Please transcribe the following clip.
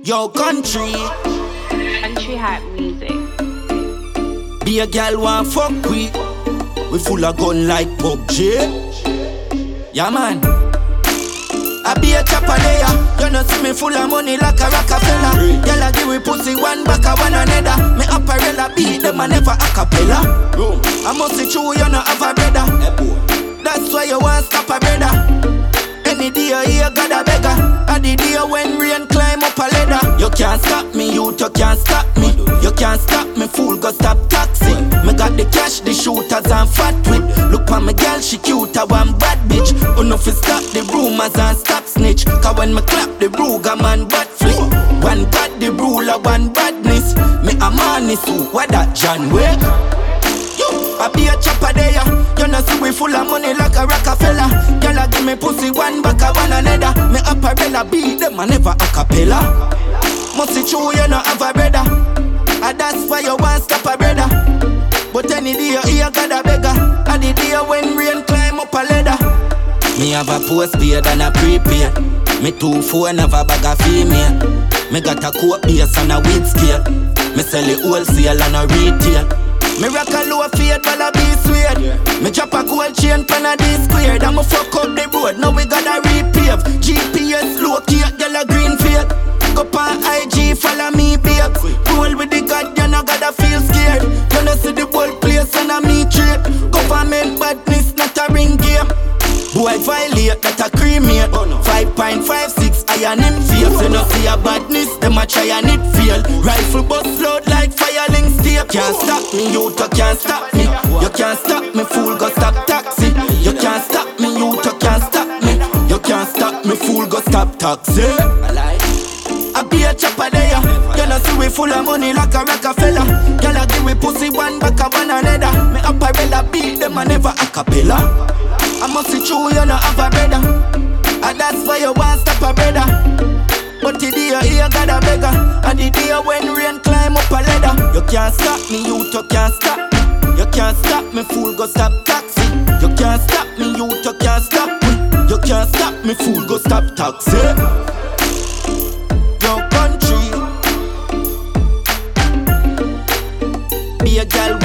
Yo, country Hype music. be a girl want fuck we full of gun like PUBG. Yeah man, I be a chopper there. You know see me full of money like a Rockefeller. Girl I give we pussy one back a one another. Me apparella beat them and never a cappella. I must see true you know have a brother. That's why you want stop a brother. Any day you got a beggar. And the day when rain climb up a ladder. You can't stop me, you can't stop me. You can't stop me, fool, go stop taxi. Me got the cash, the shooters and fat whip. Look on my girl, she cute, I want bad bitch. Enough to stop the rumors and stop snitch. Cause when me clap the Ruger man bad flip. One bad the ruler, one badness. Me a man is who, what that John Wick? I be a chopper there. You know see we full of money like a Rockefeller. Girl I give me pussy one back a one another. Me apparella beat them and never a cappella. Must see true you know have a brother. And that's why you want stop a brother. But any day you got a beggar. And the day when rain climb up a ladder. Me have a postpaid and a prepaid. Me 2 phone have a bag of female. Me got a coat base and a weed scale. Me sell it wholesale and a retail. Me rock a low fade while I be sweet. Me drop a gold chain pan a D-squared. I'ma fuck up the road, now we gotta repave. GPS locate, girl a green fade. Go on IG, follow me babe. Roll with the god, you no gotta feel scared. You no see the whole place and a me trip. Government badness, not a ring game. Boy violate, that a cremate. 5.56, iron him face. You no see a badness, them a try and it fail. Rifle bust load like fireling steel. Can't stop me, you can't stop me. You can't stop me, fool, go stop taxi. You can't stop me, you can't stop me. You can't stop me, fool, go stop taxi. I be a chopper there. You know see we full of money like a Rockefeller. Girl I give we pussy one back a one another. Me apparella beat them and never a cappella. I must see true you know have a brother. And that's why you want stop a brother. But the day you got a beggar. And the day when rain climb up a ladder. You can't stop me, you can't stop me. You can't stop me, fool, go stop taxi. You can't stop me, you can't stop me. You can't stop me, fool, go stop taxi. Yo country, be a girl